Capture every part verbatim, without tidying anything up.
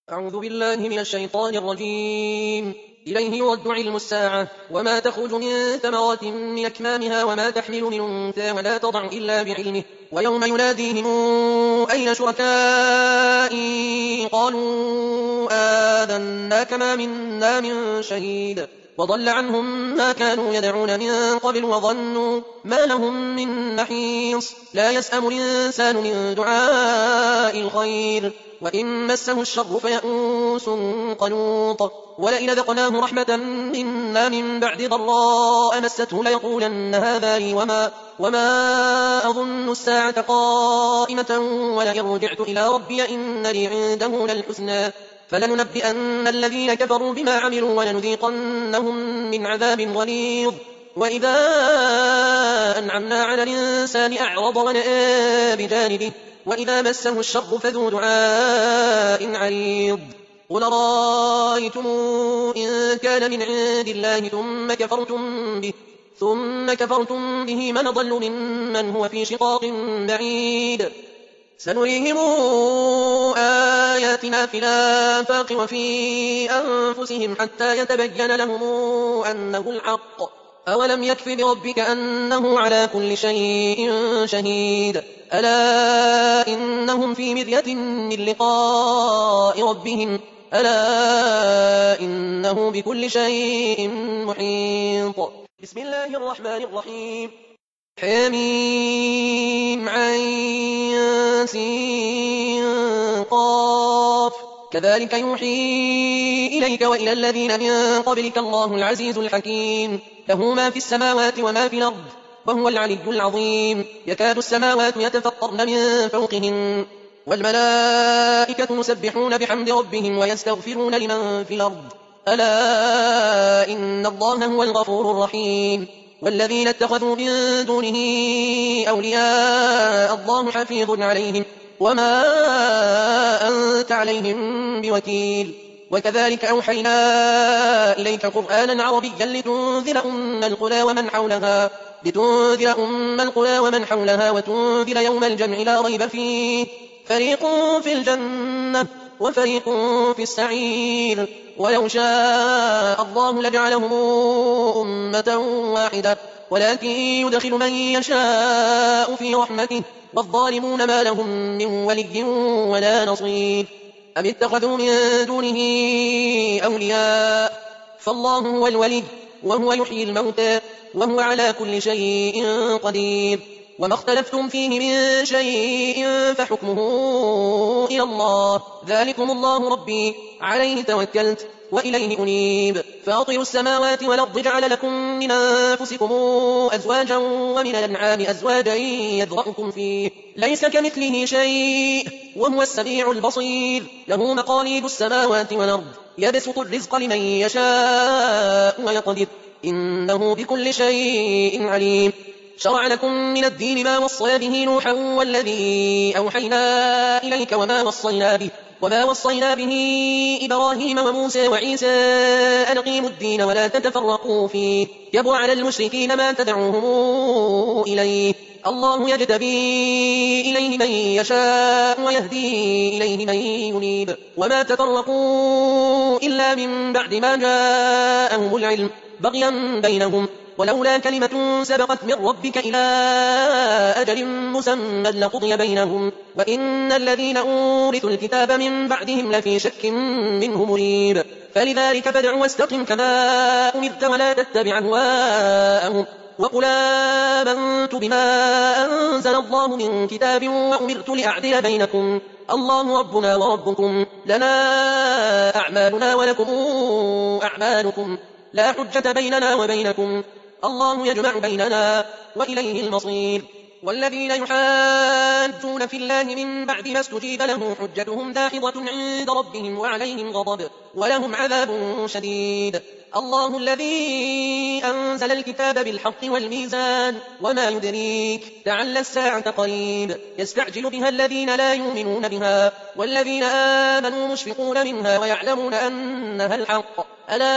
أعوذ بالله من الشيطان الرجيم. إليه يرد علم الساعة وما تخرج من ثمرات من أكمامها وما تحمل من أنثى ولا تضع إلا بعلمه ويوم يناديهم أين شركائي قالوا آذناك ما منا من شهيد وضل عنهم ما كانوا يدعون من قبل وظنوا ما لهم من محيص. لا يسأم الإنسان من دعاء الخير وإن مسه الشر فيئوس قنوط. ولئن ذقناه رحمة منا من بعد ضراء مسته ليقولن هذا لي وما, وما أظن الساعة قائمة ولئن رجعت إلى ربي إن لي عنده للحسنى فلننبئن الذين كفروا بما عملوا ولنذيقنهم من عذاب غليظ. وإذا أنعمنا على الإنسان أعرض ونأى بجانبه وإذا مسه الشر فذو دعاء عريض. قل رأيتم إن كان من عند الله ثم كفرتم به ثم كفرتم به من ضل ممن هو في شقاق بعيد. سنريهم آياتنا في الآفاق وفي أنفسهم حتى يتبين لهم أنه الحق. أولم يكف بربك أنه على كل شيء شهيد. ألا إنهم في مرية من لقاء ربهم ألا إنه بكل شيء محيط. بسم الله الرحمن الرحيم. حميم عين سين قاف كذلك يوحي إليك وإلى الذين من قبلك الله العزيز الحكيم له ما في السماوات وما في الأرض وهو العلي العظيم. يكاد السماوات يتفطرن من فوقهن والملائكة يسبحون بحمد ربهم ويستغفرون لمن في الأرض ألا إن الله هو الغفور الرحيم. والذين اتخذوا من دونه أولياء الله حفيظ عليهم وما أنت عليهم بوكيل. وكذلك أوحينا إليك قرآنا عربيا لتنذر أم القرى ومن حولها لتنذر أم القرى ومن حولها وتنذر يوم الجمع لا ريب فيه فريق في الجنة وفريق في السعير. ولو شاء الله لجعلهم أمة واحدة ولكن يدخل من يشاء في رحمته والظالمون ما لهم من ولي ولا نصير. أم اتخذوا من دونه أولياء فالله هو الولي وهو يحيي الموتى وهو على كل شيء قدير. وما اختلفتم فيه من شيء فحكمه إلى الله ذلكم الله ربي عليه توكلت وإليه أنيب. فاطر السماوات والأرض جعل لكم من أنفسكم أزواجا ومن الأنعام أزواجا يذرأكم فيه ليس كمثله شيء وهو السميع البصير. له مقاليد السماوات والأرض يبسط الرزق لمن يشاء ويقدر إنه بكل شيء عليم. شرع لكم من الدين ما وصى به نوحا والذي أوحينا إليك وما وصينا به وما وصينا به إبراهيم وموسى وعيسى أن أقيموا الدين ولا تتفرقوا فيه كبر على المشركين ما تدعوهم إليه. الله يجتبي إليه من يشاء ويهدي إليه من ينيب. وما تفرقوا إلا من بعد ما جاءهم العلم بغيا بينهم ولولا كلمة سبقت من ربك إلى أجل مسمى لقضي بينهم وإن الذين أورثوا الكتاب من بعدهم لفي شك منه مريب. فلذلك فادع واستقم كما أمرت ولا تتبع أهواءهم وقل آمنت بما أنزل الله من كتاب وأمرت لأعدل بينكم الله ربنا وربكم لنا أعمالنا ولكم أعمالكم لا حجة بيننا وبينكم الله يجمع بيننا وإليه المصير. والذين يحاجون في الله من بعد ما استجيب له حجتهم داحضة عند ربهم وعليهم غضب ولهم عذاب شديد. الله الذي أنزل الكتاب بالحق والميزان وما يدريك لعل الساعة قريب. يستعجل بها الذين لا يؤمنون بها والذين آمنوا مشفقون منها ويعلمون أنها الحق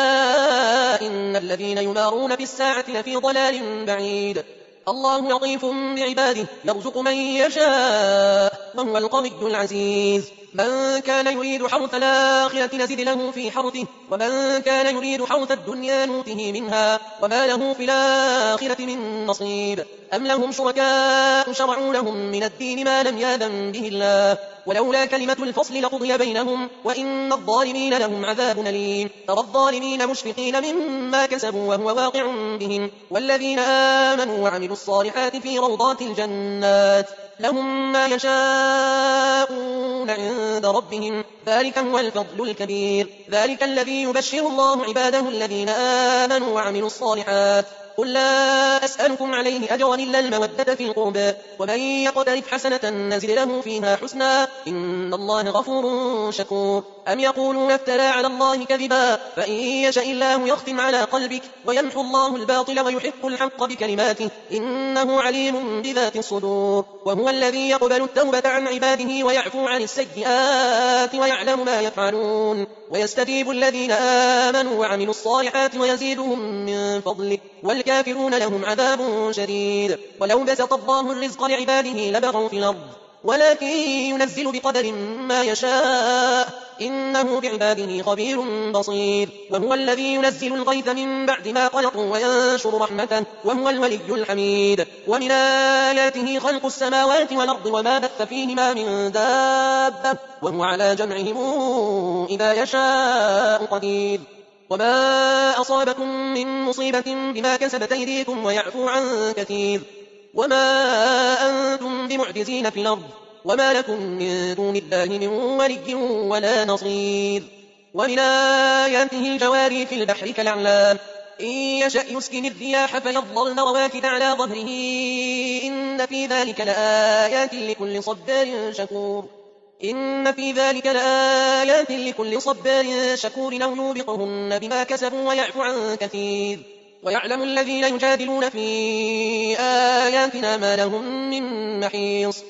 ألا إن الذين يمارون في الساعة لفي ضلال بعيد. الله لطيف بعباده يرزق من يشاء وهو القوي العزيز. من كان يريد حرث الآخرة نزد له في حرثه ومن كان يريد حرث الدنيا نوته منها وما له في الآخرة من نصيب أم لهم شركاء شرعوا لهم من الدين ما لم يأذن به الله ولولا كلمة الفصل لقضي بينهم وإن الظالمين لهم عذاب أليم ترى الظالمين مشفقين مما كسبوا وهو واقع بهم والذين آمنوا وعملوا الصالحات في روضات الجنات لهم ما يشاءون عند ربهم ذلك هو الفضل الكبير ذلك الذي يبشر الله عباده الذين آمنوا وعملوا الصالحات قل لا أسألكم عليه أجرا إلا المودة في القربى ومن يقترف حسنة نزل له فيها حسنا إن الله غفور شكور أم يقولون افترى على الله كذبا فإن يشاء الله يختم على قلبك ويمحو الله الباطل ويحق الحق بكلماته إنه عليم بذات الصدور وهو الذي يقبل التوبة عن عباده ويعفو عن السيئات ويعلم ما يفعلون ويستجيب الذين آمنوا وعملوا الصالحات ويزيدهم من فضله والكافرون لهم عذاب شديد ولو بسط الله الرزق لعباده لبغوا في الأرض ولكن ينزل بقدر ما يشاء إنه بعباده خبير بصير وهو الذي ينزل الغيث من بعد ما قنطوا وينشر رحمته وهو الولي الحميد ومن آياته خلق السماوات والأرض وما بث فيهما من دابة وهو على جمعهم إذا يشاء قدير وما أصابكم من مصيبة بما كسبت أيديكم ويعفو عن كثير وما أنتم بمعجزين في الأرض وما لكم من دون الله من ولي ولا نصير ومن آياته الجواري في البحر كالأعلام إن يشأ يسكن الرياح فيظللن رواكد على ظهره إن في ذلك لآيات لكل صبار شكور إن في ذلك لآيات لكل صبار شكور أو يوبقهن بما كسبوا ويعفو عن كثير ويعلم الذين يجادلون في آياتنا ما لهم من محيص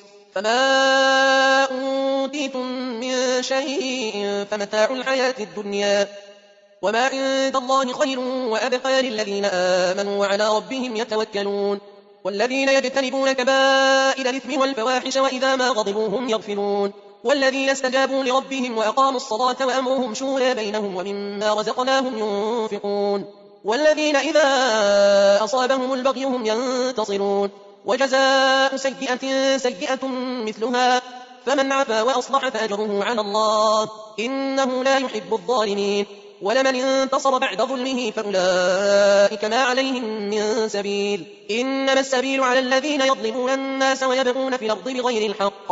فما أوتيتم من شيء فمتاع الحياة الدنيا وما عند الله خير وأبقى للذين آمنوا وعلى ربهم يتوكلون والذين يجتنبون كبائر الإثم والفواحش وإذا ما غضبوا هم يغفرون والذين استجابوا لربهم وأقاموا الصلاة وأمرهم شورى بينهم ومما رزقناهم ينفقون والذين إذا أصابهم البغي هم ينتصرون وجزاء سيئة سيئة مثلها فمن عفا وأصلح فأجره على الله إنه لا يحب الظالمين ولمن انتصر بعد ظلمه فأولئك ما عليهم من سبيل إنما السبيل على الذين يظلمون الناس ويبغون في الأرض بغير الحق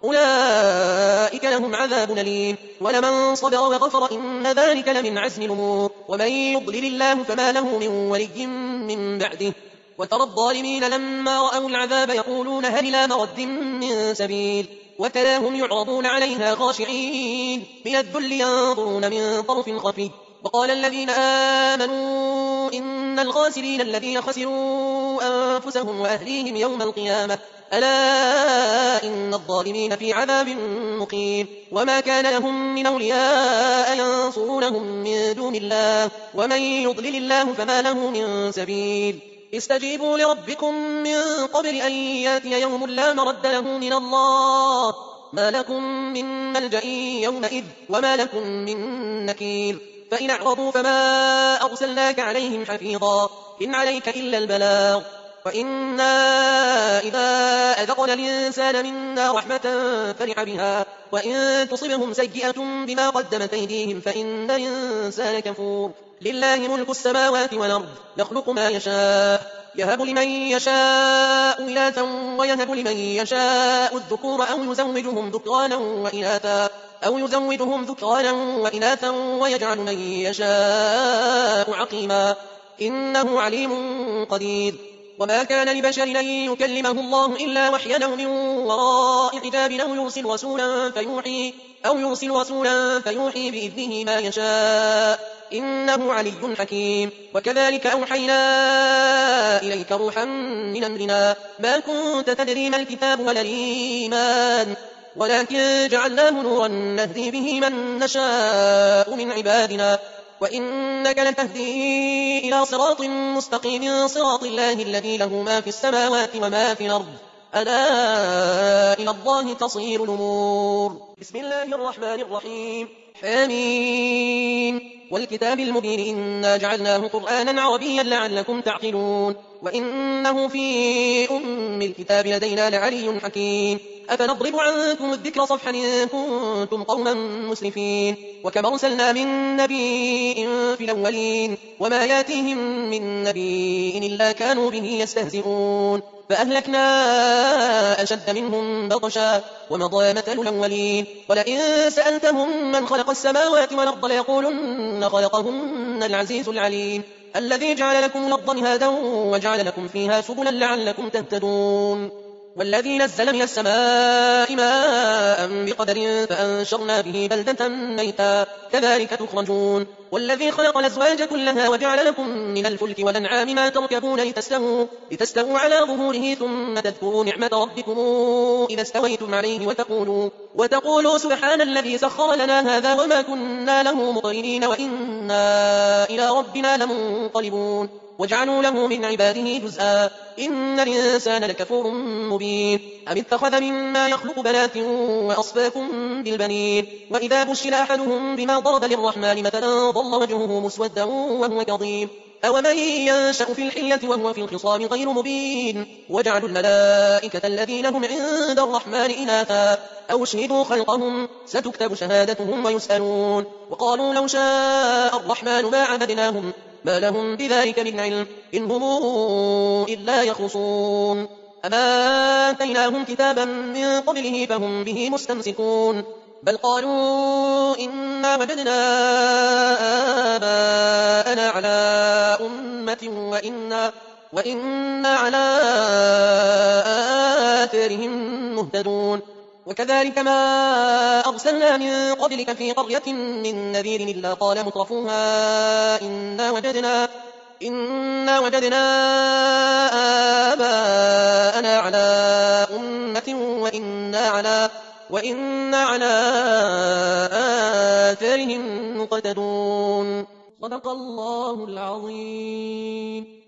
أولئك لهم عذاب أليم ولمن صبر وغفر إن ذلك لمن عزم الأمور ومن يضلل الله فما له من ولي من بعده وترى الظالمين لما رأوا العذاب يقولون هل إلى مرد من سبيل وتراهم يعرضون عليها خاشعين من الذل ينظرون من طرف خفي وقال الذين آمنوا إن الخاسرين الذين خسروا أنفسهم وأهليهم يوم القيامة ألا إن الظالمين في عذاب مقيم وما كان لهم من أولياء ينصرونهم من دون الله ومن يضلل الله فما له من سبيل استجيبوا لربكم من قبل أن ياتي يوم لا مرد له من الله ما لكم من ملجأ يومئذ وما لكم من نكير فإن أعرضوا فما أرسلناك عليهم حفيظا إن عليك إلا البلاغ وإنا إذا أذقنا الإنسان منا رحمة فرح بها وإن تصبهم سيئة بما قدمت أيديهم فإن الإنسان كفور لله ملك السماوات والأرض يخلق ما يشاء يهب لمن يشاء إناثا ويهب لمن يشاء الذكور أو يزوجهم ذكرانا وإناثا أو يزوجهم ذكرانا وإناثا ويجعل من يشاء عقيما إنه عليم قدير وما كان لبشر أن يكلمه الله إلا وحيا أو من وراء حجاب أو يرسل رسولا فيوحي أو يرسل رسولا فيوحي بإذنه ما يشاء إنه علي حكيم وكذلك أوحينا إليك روحا من أمرنا ما كنت تدري ما الكتاب ولا الإيمان ولكن جعلناه نورا نهدي به من نشاء من عبادنا وإنك لتهدي إلى صراط مستقيم صراط الله الذي له ما في السماوات وما في الأرض ألا إلى الله تصير الأمور. بسم الله الرحمن الرحيم. حميم والكتاب المبين إنا جعلناه قرآنا عربيا لعلكم تعقلون وإنه في أم الكتاب لدينا لعلي حكيم. أفنضرب عنكم الذكر صفحا إن كنتم قوما مسرفين وكم أرسلنا من نبي في الأولين وما ياتيهم من نبي إلا كانوا به يستهزئون فأهلكنا أشد منهم بطشا ومضى مثل الأولين ولئن سألتهم من خلق السماوات والأرض ليقولن خلقهن العزيز العليم الذي جعل لكم الأرض مهادا وجعل لكم فيها سبلا لعلكم تهتدون والذي نزل من السماء ماء بقدر فأنشرنا به بلدة ميتا كذلك تخرجون والذي خلق الأزواج كلها وجعل لكم من الفلك والأنعام ما تركبون لتستووا, لتستووا على ظهوره ثم تذكروا نعمة ربكم إذا استويتم عليه وتقولوا, وتقولوا سبحان الذي سخر لنا هذا وما كنا له مقرنين وإنا إلى ربنا لمنقلبون وجعلوا له من عباده جزءا إن الإنسان لكفور مبين أم اتخذ مما يخلق بنات وأصفاكم بالبنين وإذا بشر أحدهم بما ضرب للرحمن مثلا ظل وجهه مسودا وهو كظيم أومن ينشأ في الحلية وهو في الخصام غير مبين وجعلوا الملائكة الذين هم عند الرحمن إناثا أو شهدوا خلقهم ستكتب شهادتهم ويسألون وقالوا لو شاء الرحمن ما عبدناهم ما لهم بذلك من علم إن هم إلا يخرصون أما آتيناهم كتابا من قبله فهم به مستمسكون بل قالوا إنا وجدنا آباءنا على أمة وإنا, وإنا على آثارهم مهتدون وكذلك ما أرسلنا من قبلك في قرية من نذير إلا قال مترفوها إنا وجدنا, إنا وجدنا آباءنا على أمة وإنا على, وإنا على آثارهم مقتدون. صدق الله العظيم.